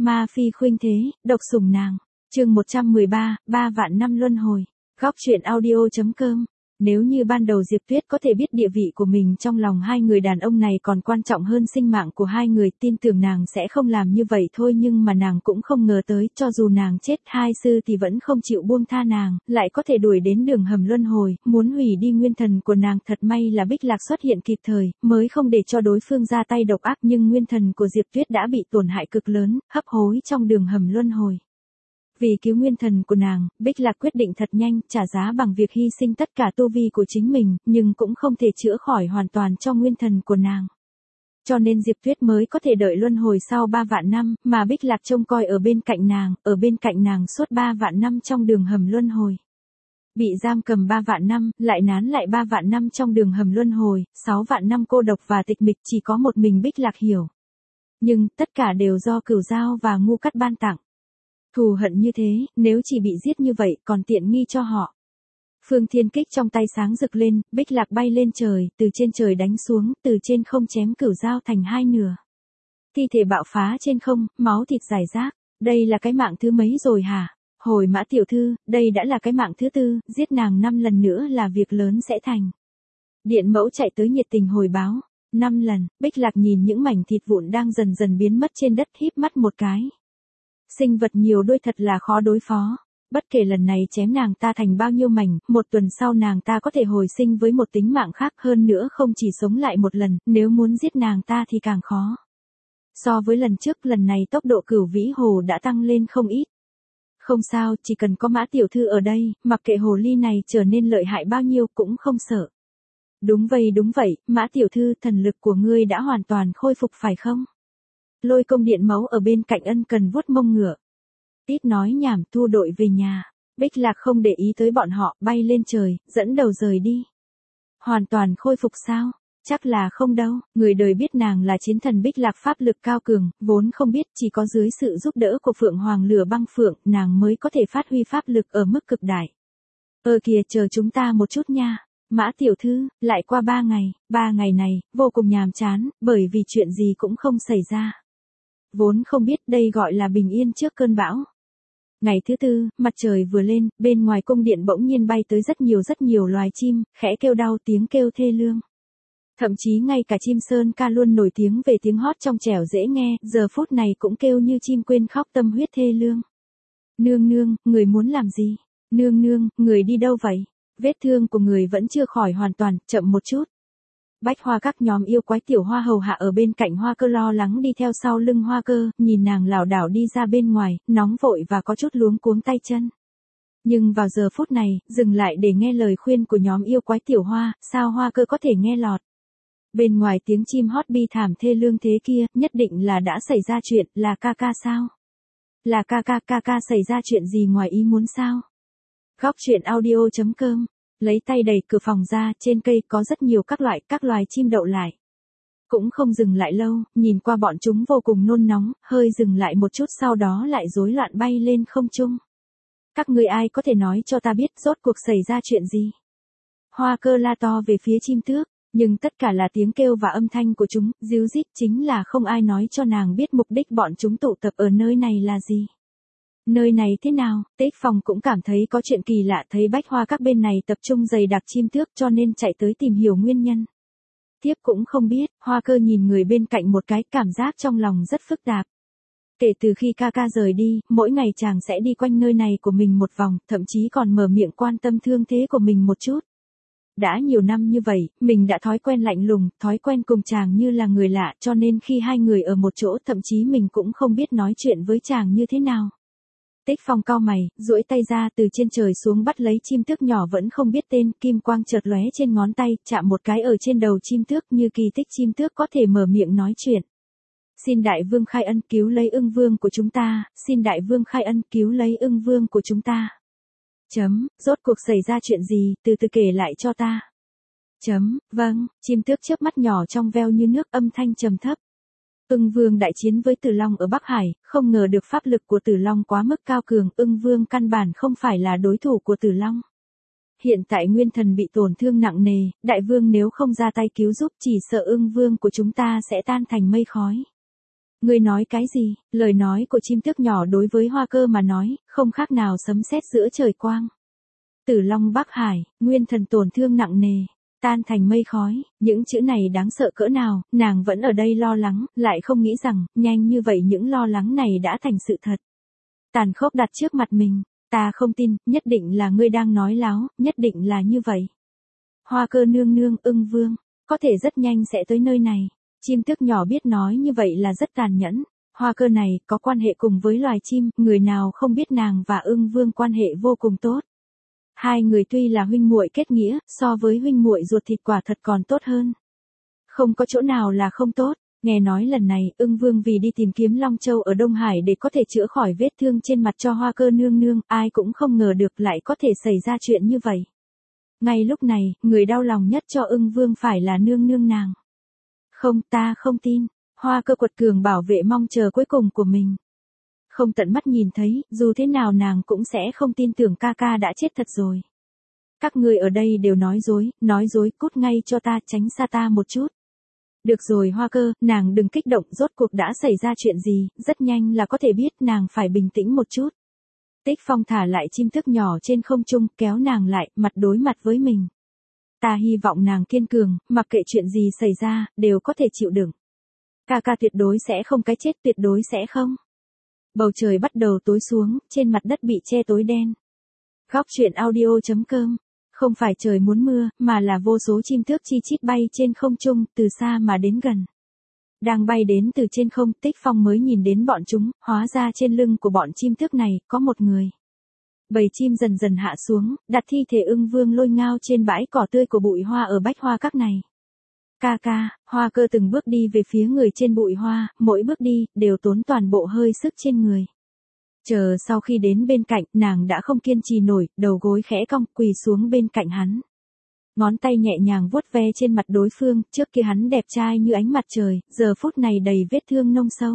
Ma phi khuynh thế, độc sủng nàng. Chương 113, 3 vạn năm luân hồi. Góc truyện audio.com. Nếu như ban đầu Diệp Tuyết có thể biết địa vị của mình trong lòng hai người đàn ông này còn quan trọng hơn sinh mạng của hai người, tin tưởng nàng sẽ không làm như vậy thôi, nhưng mà nàng cũng không ngờ tới, cho dù nàng chết, hai sư thì vẫn không chịu buông tha nàng, lại có thể đuổi đến đường hầm luân hồi, muốn hủy đi nguyên thần của nàng. Thật may là Bích Lạc xuất hiện kịp thời, mới không để cho đối phương ra tay độc ác, nhưng nguyên thần của Diệp Tuyết đã bị tổn hại cực lớn, hấp hối trong đường hầm luân hồi. Vì cứu nguyên thần của nàng, Bích Lạc quyết định thật nhanh, trả giá bằng việc hy sinh tất cả tu vi của chính mình, nhưng cũng không thể chữa khỏi hoàn toàn cho nguyên thần của nàng. Cho nên Diệp Tuyết mới có thể đợi luân hồi sau 3 vạn năm, mà Bích Lạc trông coi ở bên cạnh nàng suốt 3 vạn năm trong đường hầm luân hồi. Bị giam cầm 3 vạn năm, lại nán lại 3 vạn năm trong đường hầm luân hồi, 6 vạn năm cô độc và tịch mịch, chỉ có một mình Bích Lạc hiểu. Nhưng, tất cả đều do Cửu Dao và Ngu Cắt ban tặng. Thù hận như thế, nếu chỉ bị giết như vậy, còn tiện nghi cho họ. Phương Thiên Kích trong tay sáng rực lên, Bích Lạc bay lên trời, từ trên trời đánh xuống, từ trên không chém Cửu Dao thành hai nửa. Thi thể bạo phá trên không, máu thịt rải rác. Đây là cái mạng thứ mấy rồi hả? Hồi Mã tiểu thư, đây đã là cái mạng thứ tư, giết nàng 5 lần nữa là việc lớn sẽ thành. Điện mẫu chạy tới nhiệt tình hồi báo. 5 lần, Bích Lạc nhìn những mảnh thịt vụn đang dần dần biến mất trên đất, híp mắt một cái. Sinh vật nhiều đôi thật là khó đối phó. Bất kể lần này chém nàng ta thành bao nhiêu mảnh, một tuần sau nàng ta có thể hồi sinh với một tính mạng khác, hơn nữa không chỉ sống lại một lần, nếu muốn giết nàng ta thì càng khó. So với lần trước, lần này tốc độ Cửu Vĩ Hồ đã tăng lên không ít. Không sao, chỉ cần có Mã tiểu thư ở đây, mặc kệ hồ ly này trở nên lợi hại bao nhiêu cũng không sợ. Đúng vậy, Mã tiểu thư, thần lực của ngươi đã hoàn toàn khôi phục phải không? Lôi Công điện mẫu ở bên cạnh ân cần vuốt mông ngựa. Tít nói nhảm, thu đội về nhà. Bích Lạc không để ý tới bọn họ, bay lên trời, dẫn đầu rời đi. Hoàn toàn khôi phục sao? Chắc là không đâu, người đời biết nàng là chiến thần Bích Lạc pháp lực cao cường, vốn không biết chỉ có dưới sự giúp đỡ của Phượng Hoàng Lửa Băng Phượng, nàng mới có thể phát huy pháp lực ở mức cực đại. Kìa, chờ chúng ta một chút nha. Mã tiểu thư, lại qua 3 ngày, 3 ngày này, vô cùng nhàm chán, bởi vì chuyện gì cũng không xảy ra. Vốn không biết đây gọi là bình yên trước cơn bão. Ngày thứ tư, mặt trời vừa lên, bên ngoài cung điện bỗng nhiên bay tới rất nhiều loài chim, khẽ kêu đau, tiếng kêu thê lương. Thậm chí ngay cả chim sơn ca luôn nổi tiếng về tiếng hót trong trẻo dễ nghe, giờ phút này cũng kêu như chim quên khóc, tâm huyết thê lương. Nương nương, người muốn làm gì? Nương nương, người đi đâu vậy? Vết thương của người vẫn chưa khỏi hoàn toàn, chậm một chút. Bách Hoa các nhóm yêu quái tiểu hoa hầu hạ ở bên cạnh Hoa Cơ lo lắng đi theo sau lưng Hoa Cơ, nhìn nàng lảo đảo đi ra bên ngoài, nóng vội và có chút luống cuống tay chân. Nhưng vào giờ phút này, dừng lại để nghe lời khuyên của nhóm yêu quái tiểu hoa, sao Hoa Cơ có thể nghe lọt. Bên ngoài tiếng chim hót bi thảm thê lương thế kia, nhất định là đã xảy ra chuyện, là ca ca sao? Là ca ca xảy ra chuyện gì ngoài ý muốn sao? Góc truyện audio.com. Lấy tay đẩy cửa phòng ra, trên cây có rất nhiều các loài chim đậu lại. Cũng không dừng lại lâu, nhìn qua bọn chúng vô cùng nôn nóng, hơi dừng lại một chút sau đó lại rối loạn bay lên không trung. Các người ai có thể nói cho ta biết rốt cuộc xảy ra chuyện gì? Hoa Cơ la to về phía chim tước, nhưng tất cả là tiếng kêu và âm thanh của chúng, ríu rít, chính là không ai nói cho nàng biết mục đích bọn chúng tụ tập ở nơi này là gì. Nơi này thế nào? Tích Phong cũng cảm thấy có chuyện kỳ lạ, thấy Bách Hoa các bên này tập trung dày đặc chim tước cho nên chạy tới tìm hiểu nguyên nhân. Tiếp cũng không biết, Hoa Cơ nhìn người bên cạnh một cái, cảm giác trong lòng rất phức tạp. Kể từ khi ca ca rời đi, mỗi ngày chàng sẽ đi quanh nơi này của mình một vòng, thậm chí còn mở miệng quan tâm thương thế của mình một chút. Đã nhiều năm như vậy, mình đã thói quen lạnh lùng, thói quen cùng chàng như là người lạ, cho nên khi hai người ở một chỗ thậm chí mình cũng không biết nói chuyện với chàng như thế nào. Tích Phong cau mày, duỗi tay ra từ trên trời xuống bắt lấy chim tước nhỏ vẫn không biết tên, kim quang chợt lóe trên ngón tay, chạm một cái ở trên đầu chim tước, như kỳ tích chim tước có thể mở miệng nói chuyện. Xin đại vương khai ân cứu lấy ưng vương của chúng ta, xin đại vương khai ân cứu lấy ưng vương của chúng ta. Rốt cuộc xảy ra chuyện gì, từ từ kể lại cho ta. Vâng, chim tước chớp mắt nhỏ trong veo như nước, âm thanh trầm thấp. Ưng Vương đại chiến với Tử Long ở Bắc Hải, không ngờ được pháp lực của Tử Long quá mức cao cường, Ưng Vương căn bản không phải là đối thủ của Tử Long. Hiện tại nguyên thần bị tổn thương nặng nề, đại vương nếu không ra tay cứu giúp chỉ sợ Ưng Vương của chúng ta sẽ tan thành mây khói. Ngươi nói cái gì? Lời nói của chim tước nhỏ đối với Hoa Cơ mà nói, không khác nào sấm sét giữa trời quang. Tử Long Bắc Hải, nguyên thần tổn thương nặng nề, tan thành mây khói, những chữ này đáng sợ cỡ nào, nàng vẫn ở đây lo lắng, lại không nghĩ rằng, nhanh như vậy những lo lắng này đã thành sự thật. Tàn khốc đặt trước mặt mình, ta không tin, nhất định là ngươi đang nói láo, nhất định là như vậy. Hoa Cơ nương nương, Ưng Vương, có thể rất nhanh sẽ tới nơi này. Chim tước nhỏ biết nói như vậy là rất tàn nhẫn. Hoa Cơ này có quan hệ cùng với loài chim, người nào không biết nàng và Ưng Vương quan hệ vô cùng tốt. Hai người tuy là huynh muội kết nghĩa, so với huynh muội ruột thịt quả thật còn tốt hơn. Không có chỗ nào là không tốt. Nghe nói lần này, Ưng Vương vì đi tìm kiếm Long Châu ở Đông Hải để có thể chữa khỏi vết thương trên mặt cho Hoa Cơ nương nương, ai cũng không ngờ được lại có thể xảy ra chuyện như vậy. Ngay lúc này, người đau lòng nhất cho Ưng Vương phải là nương nương nàng. Không, ta không tin. Hoa Cơ quật cường bảo vệ mong chờ cuối cùng của mình. Không tận mắt nhìn thấy, dù thế nào nàng cũng sẽ không tin tưởng ca ca đã chết thật rồi. Các ngươi ở đây đều nói dối, cút ngay cho ta, tránh xa ta một chút. Được rồi Hoa Cơ, nàng đừng kích động, rốt cuộc đã xảy ra chuyện gì, rất nhanh là có thể biết, nàng phải bình tĩnh một chút. Tích Phong thả lại chim tước nhỏ trên không trung, kéo nàng lại, mặt đối mặt với mình. Ta hy vọng nàng kiên cường, mặc kệ chuyện gì xảy ra, đều có thể chịu đựng. Ca ca tuyệt đối sẽ không cái chết, tuyệt đối sẽ không. Bầu trời bắt đầu tối xuống, trên mặt đất bị che tối đen. Góc truyện audio.com. Không phải trời muốn mưa, mà là vô số chim tước chi chít bay trên không trung, từ xa mà đến gần. Đang bay đến từ trên không, Tích Phong mới nhìn đến bọn chúng, hóa ra trên lưng của bọn chim tước này, có một người. Bầy chim dần dần hạ xuống, đặt thi thể Ưng Vương Lôi Ngao trên bãi cỏ tươi của bụi hoa ở bách hoa các này. Ca ca, Hoa Cơ từng bước đi về phía người trên bụi hoa, mỗi bước đi, đều tốn toàn bộ hơi sức trên người. Chờ sau khi đến bên cạnh, nàng đã không kiên trì nổi, đầu gối khẽ cong, quỳ xuống bên cạnh hắn. Ngón tay nhẹ nhàng vuốt ve trên mặt đối phương, trước kia hắn đẹp trai như ánh mặt trời, giờ phút này đầy vết thương nông sâu.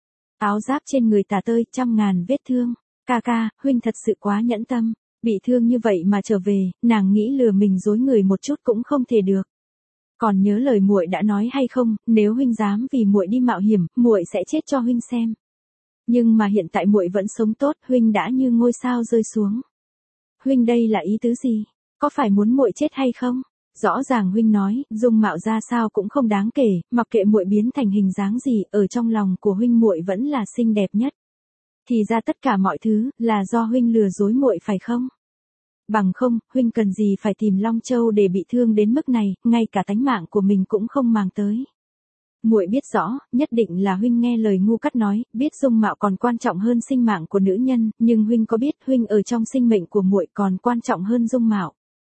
Áo giáp trên người tả tơi, trăm ngàn vết thương. Ca ca, huynh thật sự quá nhẫn tâm, bị thương như vậy mà trở về, nàng nghĩ lừa mình dối người một chút cũng không thể được. Còn nhớ lời muội đã nói hay không, nếu huynh dám vì muội đi mạo hiểm, muội sẽ chết cho huynh xem. Nhưng mà hiện tại muội vẫn sống tốt, huynh đã như ngôi sao rơi xuống. Huynh đây là ý tứ gì? Có phải muốn muội chết hay không? Rõ ràng huynh nói, dung mạo ra sao cũng không đáng kể, mặc kệ muội biến thành hình dáng gì, ở trong lòng của huynh muội vẫn là xinh đẹp nhất. Thì ra tất cả mọi thứ là do huynh lừa dối muội phải không? Bằng không, huynh cần gì phải tìm Long Châu để bị thương đến mức này, ngay cả tánh mạng của mình cũng không màng tới. Muội biết rõ, nhất định là huynh nghe lời ngu cắt nói, biết dung mạo còn quan trọng hơn sinh mạng của nữ nhân, nhưng huynh có biết huynh ở trong sinh mệnh của muội còn quan trọng hơn dung mạo.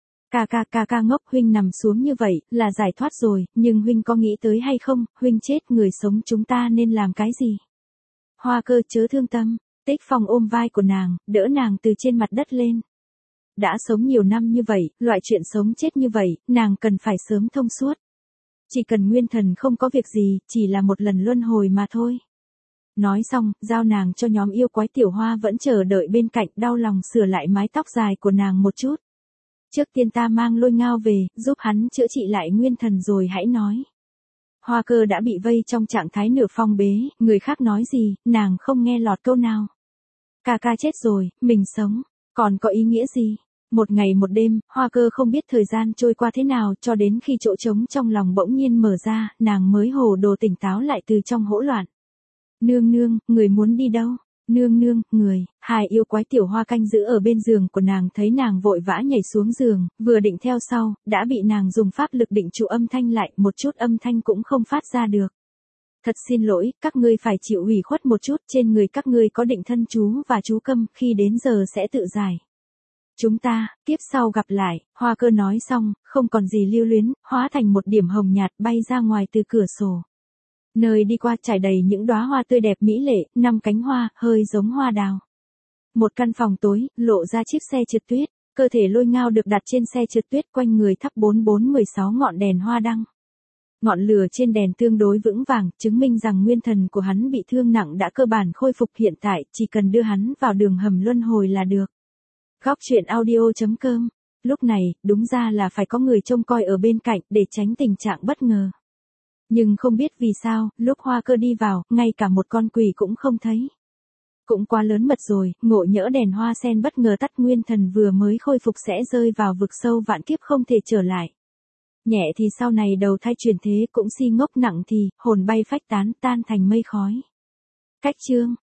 Ca ca ngốc, huynh nằm xuống như vậy, là giải thoát rồi, nhưng huynh có nghĩ tới hay không, huynh chết người sống chúng ta nên làm cái gì? Hoa Cơ chớ thương tâm, Tích Phong ôm vai của nàng, đỡ nàng từ trên mặt đất lên. Đã sống nhiều năm như vậy, loại chuyện sống chết như vậy, nàng cần phải sớm thông suốt. Chỉ cần nguyên thần không có việc gì, chỉ là một lần luân hồi mà thôi. Nói xong, giao nàng cho nhóm yêu quái Tiểu Hoa vẫn chờ đợi bên cạnh, đau lòng sửa lại mái tóc dài của nàng một chút. Trước tiên ta mang Lôi Ngao về, giúp hắn chữa trị lại nguyên thần rồi hãy nói. Hoa Cơ đã bị vây trong trạng thái nửa phong bế, người khác nói gì, nàng không nghe lọt câu nào. Ca ca chết rồi, mình sống, còn có ý nghĩa gì? Một ngày một đêm, Hoa Cơ không biết thời gian trôi qua thế nào, cho đến khi chỗ trống trong lòng bỗng nhiên mở ra, nàng mới hồ đồ tỉnh táo lại từ trong hỗn loạn. Nương nương, người muốn đi đâu? Nương nương, người, hai yêu quái Tiểu Hoa canh giữ ở bên giường của nàng, thấy nàng vội vã nhảy xuống giường, vừa định theo sau, đã bị nàng dùng pháp lực định trụ âm thanh lại, một chút âm thanh cũng không phát ra được. Thật xin lỗi, các ngươi phải chịu ủy khuất một chút, trên người các ngươi có định thân chú và chú câm, khi đến giờ sẽ tự giải. Chúng ta, kiếp sau gặp lại, Hoa Cơ nói xong, không còn gì lưu luyến, hóa thành một điểm hồng nhạt bay ra ngoài từ cửa sổ. Nơi đi qua trải đầy những đóa hoa tươi đẹp mỹ lệ, 5 cánh hoa, hơi giống hoa đào. Một căn phòng tối, lộ ra chiếc xe trượt tuyết, cơ thể Lôi Ngao được đặt trên xe trượt tuyết, quanh người thắp 4416 ngọn đèn hoa đăng. Ngọn lửa trên đèn tương đối vững vàng, chứng minh rằng nguyên thần của hắn bị thương nặng đã cơ bản khôi phục, hiện tại, chỉ cần đưa hắn vào đường hầm luân hồi là được. Góc truyện audio.com. Lúc này, đúng ra là phải có người trông coi ở bên cạnh để tránh tình trạng bất ngờ. Nhưng không biết vì sao, lúc Hoa Cơ đi vào, ngay cả một con quỷ cũng không thấy. Cũng quá lớn mật rồi, ngộ nhỡ đèn hoa sen bất ngờ tắt, nguyên thần vừa mới khôi phục sẽ rơi vào vực sâu vạn kiếp không thể trở lại. Nhẹ thì sau này đầu thai chuyển thế cũng si ngốc, nặng thì hồn bay phách tán, tan thành mây khói. Cách chương